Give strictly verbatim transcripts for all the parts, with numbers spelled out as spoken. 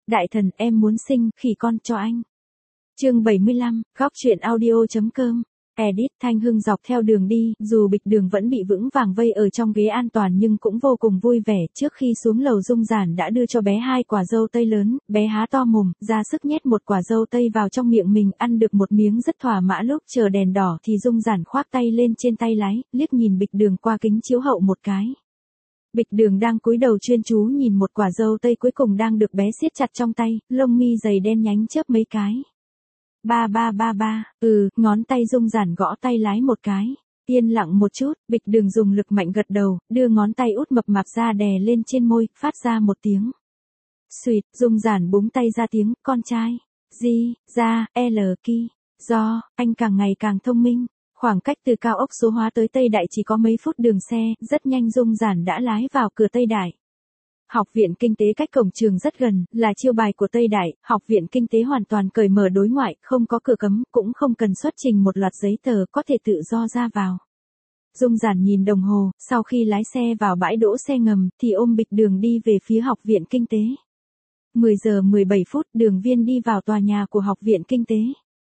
Đại thần, em muốn sinh khỉ con cho anh. Chương bảy mươi lăm, góc truyện audio.com. Edit. Thanh Hưng dọc theo đường đi, dù Bịch Đường vẫn bị vững vàng vây ở trong ghế an toàn nhưng cũng vô cùng vui vẻ. Trước khi xuống lầu Dung Giản đã đưa cho bé hai quả dâu tây lớn, bé há to mồm, ra sức nhét một quả dâu tây vào trong miệng mình, ăn được một miếng rất thỏa mãn. Lúc chờ đèn đỏ thì Dung Giản khoác tay lên trên tay lái, liếc nhìn Bịch Đường qua kính chiếu hậu một cái. Bịch Đường đang cúi đầu chuyên chú nhìn một quả dâu tây cuối cùng đang được bé siết chặt trong tay, lông mi dày đen nhánh chớp mấy cái. Ba ba ba ba, ừ, ngón tay Dung Giản gõ tay lái một cái. Yên lặng một chút, Bịch Đường dùng lực mạnh gật đầu, đưa ngón tay út mập mạp ra đè lên trên môi, phát ra một tiếng. Xuyệt, Dung Giản búng tay ra tiếng, con trai. Di, ra, L, ki. Do, anh càng ngày càng thông minh. Khoảng cách từ cao ốc số hóa tới Tây Đại chỉ có mấy phút đường xe, rất nhanh Dung Giản đã lái vào cửa Tây Đại. Học viện Kinh tế cách cổng trường rất gần, là chiêu bài của Tây Đại, Học viện Kinh tế hoàn toàn cởi mở đối ngoại, không có cửa cấm, cũng không cần xuất trình một loạt giấy tờ, có thể tự do ra vào. Dung Giản nhìn đồng hồ, sau khi lái xe vào bãi đỗ xe ngầm, thì ôm Bịch Đường đi về phía Học viện Kinh tế. mười giờ mười bảy phút, Đường Viên đi vào tòa nhà của Học viện Kinh tế.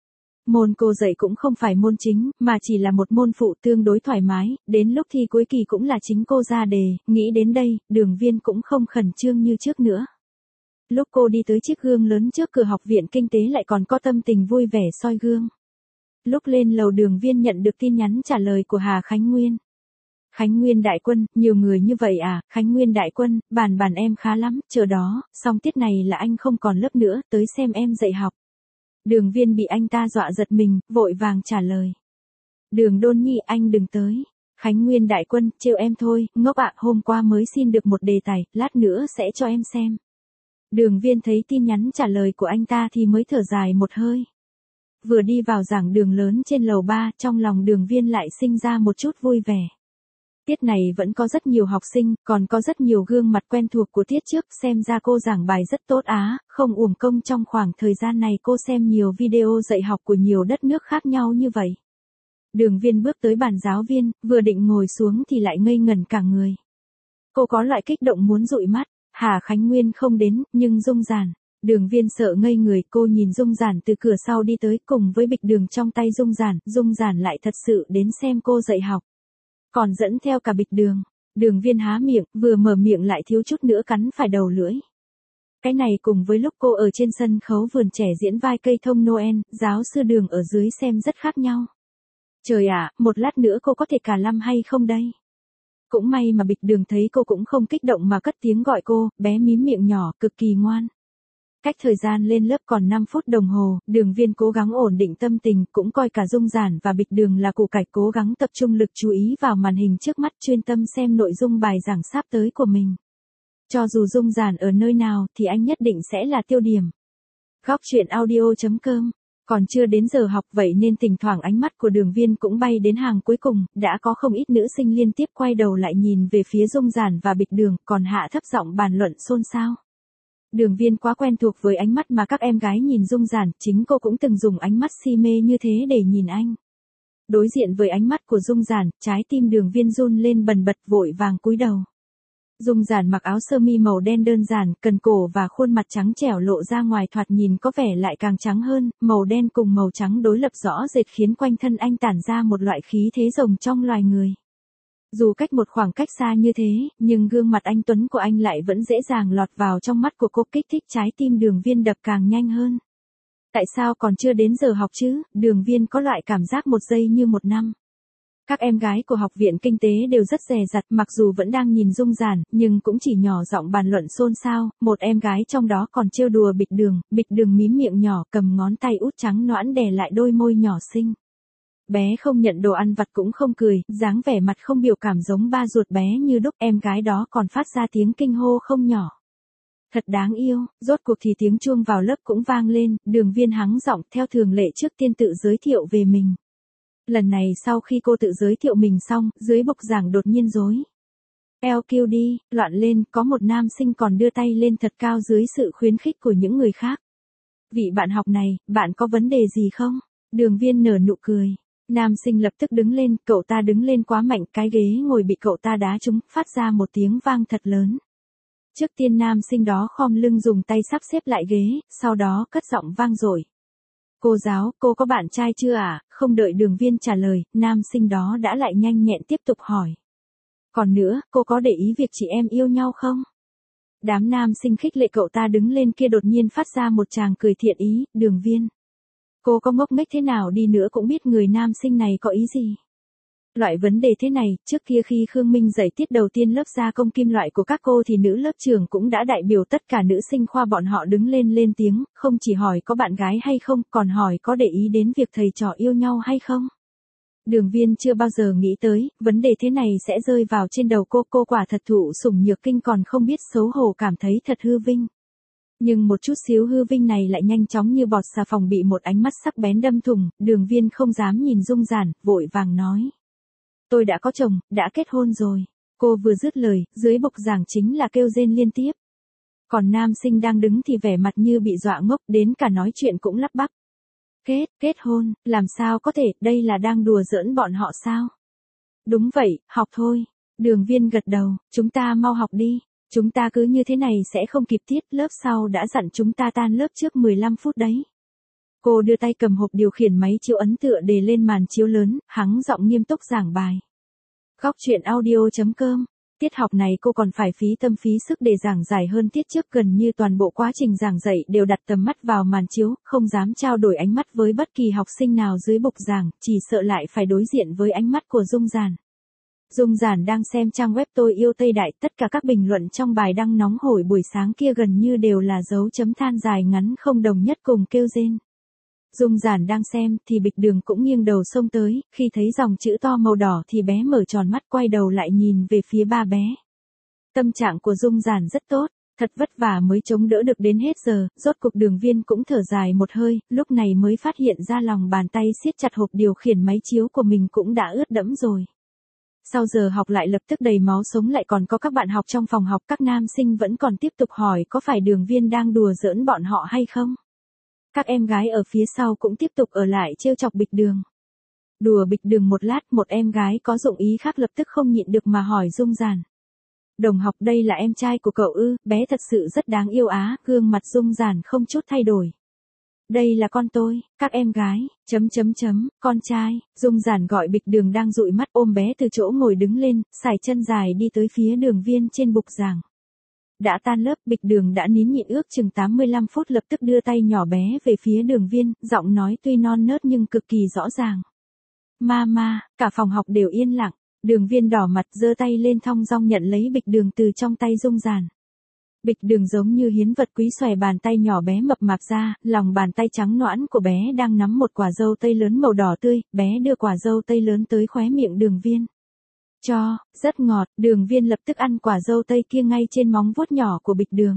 Môn cô dạy cũng không phải môn chính, mà chỉ là một môn phụ tương đối thoải mái, đến lúc thi cuối kỳ cũng là chính cô ra đề, nghĩ đến đây, Đường Viên cũng không khẩn trương như trước nữa. Lúc cô đi tới chiếc gương lớn trước cửa Học viện Kinh tế lại còn có tâm tình vui vẻ soi gương. Lúc lên lầu Đường Viên nhận được tin nhắn trả lời của Hà Khánh Nguyên. Khánh Nguyên đại quân, nhiều người như vậy à, Khánh Nguyên đại quân, bàn bàn em khá lắm, chờ đó, xong tiết này là anh không còn lớp nữa, tới xem em dạy học. Đường Viên bị anh ta dọa giật mình, vội vàng trả lời. Đường Đôn Nhi, anh đừng tới. Khánh Nguyên đại quân, trêu em thôi, ngốc ạ, hôm qua mới xin được một đề tài, lát nữa sẽ cho em xem. Đường Viên thấy tin nhắn trả lời của anh ta thì mới thở dài một hơi. Vừa đi vào giảng đường lớn trên lầu ba, trong lòng Đường Viên lại sinh ra một chút vui vẻ. Tiết này vẫn có rất nhiều học sinh, còn có rất nhiều gương mặt quen thuộc của tiết trước, xem ra cô giảng bài rất tốt á, không uổng công trong khoảng thời gian này cô xem nhiều video dạy học của nhiều đất nước khác nhau như vậy. Đường Viên bước tới bàn giáo viên, vừa định ngồi xuống thì lại ngây ngẩn cả người. Cô có loại kích động muốn dụi mắt, Hà Khánh Nguyên không đến, nhưng Dung Giản. Đường Viên sợ ngây người, cô nhìn Dung Giản từ cửa sau đi tới cùng với bịch đường trong tay Dung Giản, Dung Giản lại thật sự đến xem cô dạy học. Còn dẫn theo cả Bịch Đường. Đường Viên há miệng, vừa mở miệng lại thiếu chút nữa cắn phải đầu lưỡi. Cái này cùng với lúc cô ở trên sân khấu vườn trẻ diễn vai cây thông Noel, giáo sư Đường ở dưới xem rất khác nhau. Trời ạ, một lát nữa cô có thể cả lâm hay không đây? Cũng may mà Bịch Đường thấy cô cũng không kích động mà cất tiếng gọi cô, bé mím miệng nhỏ, cực kỳ ngoan. Cách thời gian lên lớp còn năm phút đồng hồ, Đường Viên cố gắng ổn định tâm tình, cũng coi cả Dung Giản và Bịch Đường là củ cải, cố gắng tập trung lực chú ý vào màn hình trước mắt, chuyên tâm xem nội dung bài giảng sắp tới của mình. Cho dù Dung Giản ở nơi nào thì anh nhất định sẽ là tiêu điểm. Góc truyện audio.com. Còn chưa đến giờ học vậy nên thỉnh thoảng ánh mắt của Đường Viên cũng bay đến hàng cuối cùng, đã có không ít nữ sinh liên tiếp quay đầu lại nhìn về phía Dung Giản và Bịch Đường, còn hạ thấp giọng bàn luận xôn xao. Đường Viên quá quen thuộc với ánh mắt mà các em gái nhìn Dung Giản, chính cô cũng từng dùng ánh mắt si mê như thế để nhìn anh. Đối diện với ánh mắt của Dung Giản, trái tim Đường Viên run lên bần bật, vội vàng cúi đầu. Dung Giản mặc áo sơ mi màu đen đơn giản, cần cổ và khuôn mặt trắng trẻo lộ ra ngoài, thoạt nhìn có vẻ lại càng trắng hơn, màu đen cùng màu trắng đối lập rõ rệt khiến quanh thân anh tản ra một loại khí thế rồng trong loài người. Dù cách một khoảng cách xa như thế, nhưng gương mặt anh tuấn của anh lại vẫn dễ dàng lọt vào trong mắt của cô, kích thích trái tim Đường Viên đập càng nhanh hơn. Tại sao còn chưa đến giờ học chứ? Đường Viên có loại cảm giác một giây như một năm. Các em gái của Học viện Kinh tế đều rất dè dặt, mặc dù vẫn đang nhìn Dung Giản, nhưng cũng chỉ nhỏ giọng bàn luận xôn xao, một em gái trong đó còn trêu đùa Bịch Đường, Bịch Đường mím miệng nhỏ, cầm ngón tay út trắng nõn đè lại đôi môi nhỏ xinh. Bé không nhận đồ ăn vặt cũng không cười, dáng vẻ mặt không biểu cảm giống ba ruột bé như đúc, em gái đó còn phát ra tiếng kinh hô không nhỏ. Thật đáng yêu, rốt cuộc thì tiếng chuông vào lớp cũng vang lên, Đường Viên hắng giọng theo thường lệ trước tiên tự giới thiệu về mình. Lần này sau khi cô tự giới thiệu mình xong, dưới bục giảng đột nhiên rối. lờ quy đê, loạn lên, có một nam sinh còn đưa tay lên thật cao dưới sự khuyến khích của những người khác. Vị bạn học này, bạn có vấn đề gì không? Đường Viên nở nụ cười. Nam sinh lập tức đứng lên, cậu ta đứng lên quá mạnh, cái ghế ngồi bị cậu ta đá trúng, phát ra một tiếng vang thật lớn. Trước tiên nam sinh đó khom lưng dùng tay sắp xếp lại ghế, sau đó cất giọng vang dội. Cô giáo, cô có bạn trai chưa ạ? À? Không đợi Đường Viên trả lời, nam sinh đó đã lại nhanh nhẹn tiếp tục hỏi. Còn nữa, cô có để ý việc chị em yêu nhau không? Đám nam sinh khích lệ cậu ta đứng lên kia đột nhiên phát ra một tràng cười thiện ý, Đường Viên. Cô có ngốc nghếch thế nào đi nữa cũng biết người nam sinh này có ý gì. Loại vấn đề thế này, trước kia khi Khương Minh dạy tiết đầu tiên lớp gia công kim loại của các cô thì nữ lớp trưởng cũng đã đại biểu tất cả nữ sinh khoa bọn họ đứng lên lên tiếng, không chỉ hỏi có bạn gái hay không, còn hỏi có để ý đến việc thầy trò yêu nhau hay không. Đường Viên chưa bao giờ nghĩ tới, vấn đề thế này sẽ rơi vào trên đầu cô, cô quả thật thụ sủng nhược kinh còn không biết xấu hổ cảm thấy thật hư vinh. Nhưng một chút xíu hư vinh này lại nhanh chóng như bọt xà phòng bị một ánh mắt sắc bén đâm thủng, Đường Viên không dám nhìn Dung Giản, vội vàng nói. Tôi đã có chồng, đã kết hôn rồi. Cô vừa dứt lời, dưới bục giảng chính là kêu rên liên tiếp. Còn nam sinh đang đứng thì vẻ mặt như bị dọa ngốc, đến cả nói chuyện cũng lắp bắp. Kết, kết hôn, làm sao có thể, đây là đang đùa giỡn bọn họ sao? Đúng vậy, học thôi. Đường Viên gật đầu, chúng ta mau học đi. Chúng ta cứ như thế này sẽ không kịp tiết, lớp sau đã dặn chúng ta tan lớp trước mười lăm phút đấy. Cô đưa tay cầm hộp điều khiển máy chiếu ấn tựa đề lên màn chiếu lớn, hắng giọng nghiêm túc giảng bài. Góc truyện audio chấm com. Tiết học này cô còn phải phí tâm phí sức để giảng giải hơn tiết trước, gần như toàn bộ quá trình giảng dạy đều đặt tầm mắt vào màn chiếu, không dám trao đổi ánh mắt với bất kỳ học sinh nào dưới bục giảng, chỉ sợ lại phải đối diện với ánh mắt của Dung Giản. Dung Giản đang xem trang web Tôi Yêu Tây Đại, tất cả các bình luận trong bài đăng nóng hổi buổi sáng kia gần như đều là dấu chấm than dài ngắn không đồng nhất cùng kêu rên. Dung Giản đang xem thì Bịch Đường cũng nghiêng đầu xông tới, khi thấy dòng chữ to màu đỏ thì bé mở tròn mắt quay đầu lại nhìn về phía ba bé. Tâm trạng của Dung Giản rất tốt, thật vất vả mới chống đỡ được đến hết giờ, rốt cuộc Đường Viên cũng thở dài một hơi, lúc này mới phát hiện ra lòng bàn tay siết chặt hộp điều khiển máy chiếu của mình cũng đã ướt đẫm rồi. Sau giờ học lại lập tức đầy máu sống lại còn có các bạn học trong phòng học, các nam sinh vẫn còn tiếp tục hỏi có phải Đường Viên đang đùa giỡn bọn họ hay không. Các em gái ở phía sau cũng tiếp tục ở lại trêu chọc Bịch Đường. Đùa Bịch Đường một lát, một em gái có dụng ý khác lập tức không nhịn được mà hỏi Dung Giản. Đồng học, đây là em trai của cậu ư? Bé thật sự rất đáng yêu á, gương mặt Dung Giản không chút thay đổi. Đây là con tôi, các em gái, chấm chấm chấm, con trai. Dung Giản gọi Bịch Đường đang dụi mắt ôm bé từ chỗ ngồi đứng lên, sải chân dài đi tới phía Đường Viên trên bục giảng. Đã tan lớp, Bịch Đường đã nín nhịn ước chừng tám mươi lăm phút lập tức đưa tay nhỏ bé về phía Đường Viên, giọng nói tuy non nớt nhưng cực kỳ rõ ràng. Mama, cả phòng học đều yên lặng, Đường Viên đỏ mặt giơ tay lên thong dong nhận lấy Bịch Đường từ trong tay Dung Giản. Bịch Đường giống như hiến vật quý xòe bàn tay nhỏ bé mập mạp ra, lòng bàn tay trắng nõn của bé đang nắm một quả dâu tây lớn màu đỏ tươi, bé đưa quả dâu tây lớn tới khóe miệng Đường Viên. Cho, rất ngọt, Đường Viên lập tức ăn quả dâu tây kia ngay trên móng vuốt nhỏ của Bịch Đường.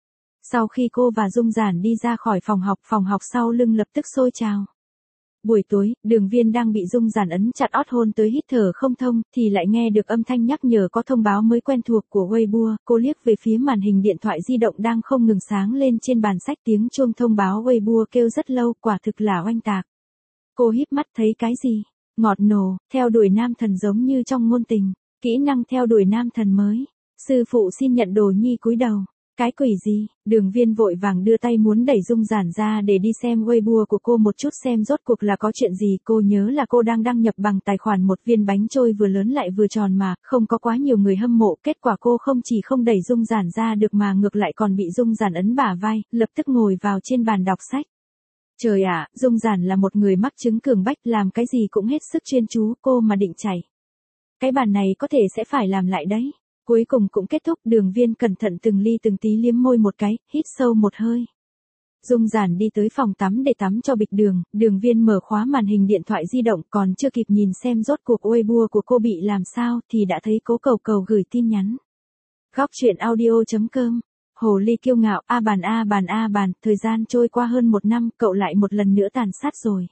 Sau khi cô và Dung Giản đi ra khỏi phòng học, phòng học sau lưng lập tức sôi trào. Buổi tối, Đường Viên đang bị Dung Giản ấn chặt ót hôn tới hít thở không thông, thì lại nghe được âm thanh nhắc nhở có thông báo mới quen thuộc của Weibo, cô liếc về phía màn hình điện thoại di động đang không ngừng sáng lên trên bàn sách, tiếng chuông thông báo Weibo kêu rất lâu, quả thực là oanh tạc. Cô híp mắt thấy cái gì? Ngọt nổ, theo đuổi nam thần giống như trong ngôn tình, kỹ năng theo đuổi nam thần mới. Sư phụ xin nhận đồ nhi cúi đầu. Cái quỷ gì? Đường Viên vội vàng đưa tay muốn đẩy Dung Giản ra để đi xem Weibo của cô một chút xem rốt cuộc là có chuyện gì. Cô nhớ là cô đang đăng nhập bằng tài khoản một viên bánh trôi vừa lớn lại vừa tròn mà, không có quá nhiều người hâm mộ. Kết quả cô không chỉ không đẩy Dung Giản ra được mà ngược lại còn bị Dung Giản ấn bả vai, lập tức ngồi vào trên bàn đọc sách. Trời ạ, Dung Giản là một người mắc chứng cường bách, làm cái gì cũng hết sức chuyên chú, cô mà định chảy. Cái bàn này có thể sẽ phải làm lại đấy. Cuối cùng cũng kết thúc, Đường Viên cẩn thận từng ly từng tí liếm môi một cái, hít sâu một hơi. Dung Giản đi tới phòng tắm để tắm cho Bịch Đường, Đường Viên mở khóa màn hình điện thoại di động, còn chưa kịp nhìn xem rốt cuộc Weibo của cô bị làm sao thì đã thấy Cố Cầu Cầu gửi tin nhắn. Góc truyện audio chấm com. Hồ ly kiêu ngạo, a bàn a bàn a bàn, thời gian trôi qua hơn một năm, cậu lại một lần nữa tàn sát rồi.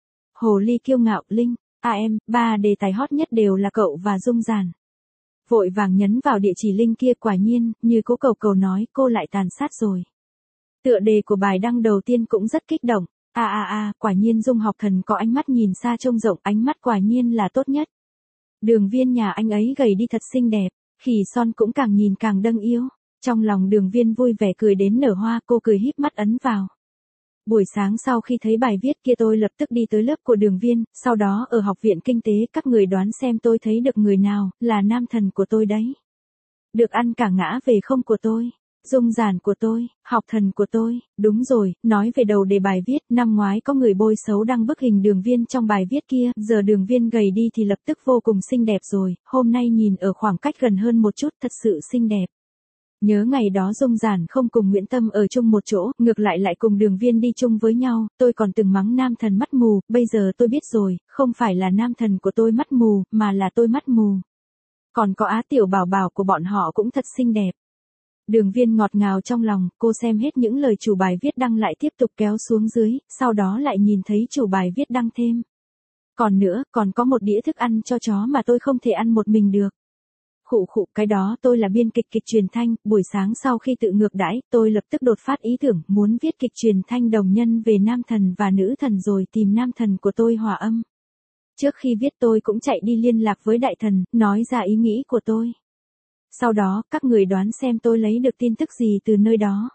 Hồ ly kiêu ngạo, Linh, a em, ba đề tài hot nhất đều là cậu và Dung Giản. Vội vàng nhấn vào địa chỉ link kia, quả nhiên, như Cố Cầu Cầu nói, cô lại tàn sát rồi. Tựa đề của bài đăng đầu tiên cũng rất kích động, a a a, quả nhiên Dung học thần có ánh mắt nhìn xa trông rộng, ánh mắt quả nhiên là tốt nhất. Đường Viên nhà anh ấy gầy đi thật xinh đẹp, khỉ son cũng càng nhìn càng đâng yêu. Trong lòng Đường Viên vui vẻ cười đến nở hoa, cô cười híp mắt ấn vào. Buổi sáng sau khi thấy bài viết kia tôi lập tức đi tới lớp của Đường Viên, sau đó ở học viện kinh tế các người đoán xem tôi thấy được người nào, là nam thần của tôi đấy. Được ăn cả ngã về không của tôi, dung giản của tôi, học thần của tôi, đúng rồi, nói về đầu đề bài viết, năm ngoái có người bôi xấu đăng bức hình Đường Viên trong bài viết kia, giờ Đường Viên gầy đi thì lập tức vô cùng xinh đẹp rồi, hôm nay nhìn ở khoảng cách gần hơn một chút thật sự xinh đẹp. Nhớ ngày đó Dung Giản không cùng Nguyễn Tâm ở chung một chỗ, ngược lại lại cùng Đường Viên đi chung với nhau, tôi còn từng mắng nam thần mắt mù, bây giờ tôi biết rồi, không phải là nam thần của tôi mắt mù, mà là tôi mắt mù. Còn có Á Tiểu Bảo Bảo của bọn họ cũng thật xinh đẹp. Đường Viên ngọt ngào trong lòng, cô xem hết những lời chủ bài viết đăng lại tiếp tục kéo xuống dưới, sau đó lại nhìn thấy chủ bài viết đăng thêm. Còn nữa, còn có một đĩa thức ăn cho chó mà tôi không thể ăn một mình được. Khụ khụ, cái đó tôi là biên kịch kịch truyền thanh, buổi sáng sau khi tự ngược đãi, tôi lập tức đột phát ý tưởng, muốn viết kịch truyền thanh đồng nhân về nam thần và nữ thần rồi tìm nam thần của tôi hòa âm. Trước khi viết tôi cũng chạy đi liên lạc với đại thần, nói ra ý nghĩ của tôi. Sau đó, các người đoán xem tôi lấy được tin tức gì từ nơi đó.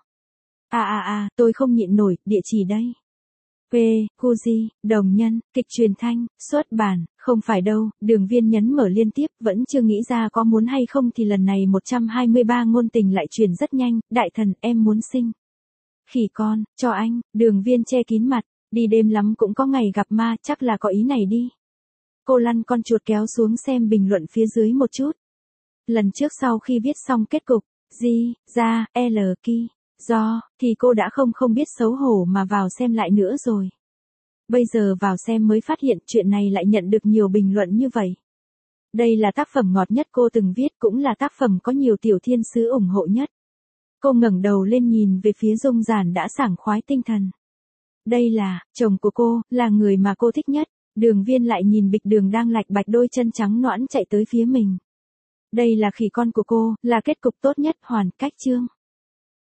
À à à, tôi không nhịn nổi, địa chỉ đây. P, Kuji, đồng nhân, kịch truyền thanh, xuất bản, không phải đâu, Đường Viên nhấn mở liên tiếp, vẫn chưa nghĩ ra có muốn hay không thì lần này một trăm hai mươi ba ngôn tình lại truyền rất nhanh, đại thần, em muốn sinh. Khỉ con, cho anh, Đường Viên che kín mặt, đi đêm lắm cũng có ngày gặp ma, chắc là có ý này đi. Cô lăn con chuột kéo xuống xem bình luận phía dưới một chút. Lần trước sau khi viết xong kết cục, G, ra, L, Ki. Do, thì cô đã không không biết xấu hổ mà vào xem lại nữa rồi. Bây giờ vào xem mới phát hiện chuyện này lại nhận được nhiều bình luận như vậy. Đây là tác phẩm ngọt nhất cô từng viết, cũng là tác phẩm có nhiều tiểu thiên sứ ủng hộ nhất. Cô ngẩng đầu lên nhìn về phía Dung Giản đã sảng khoái tinh thần. Đây là, chồng của cô, là người mà cô thích nhất. Đường Viên lại nhìn Bịch Đường đang lạch bạch đôi chân trắng nõn chạy tới phía mình. Đây là khỉ con của cô, là kết cục tốt nhất, hoàn cách chương.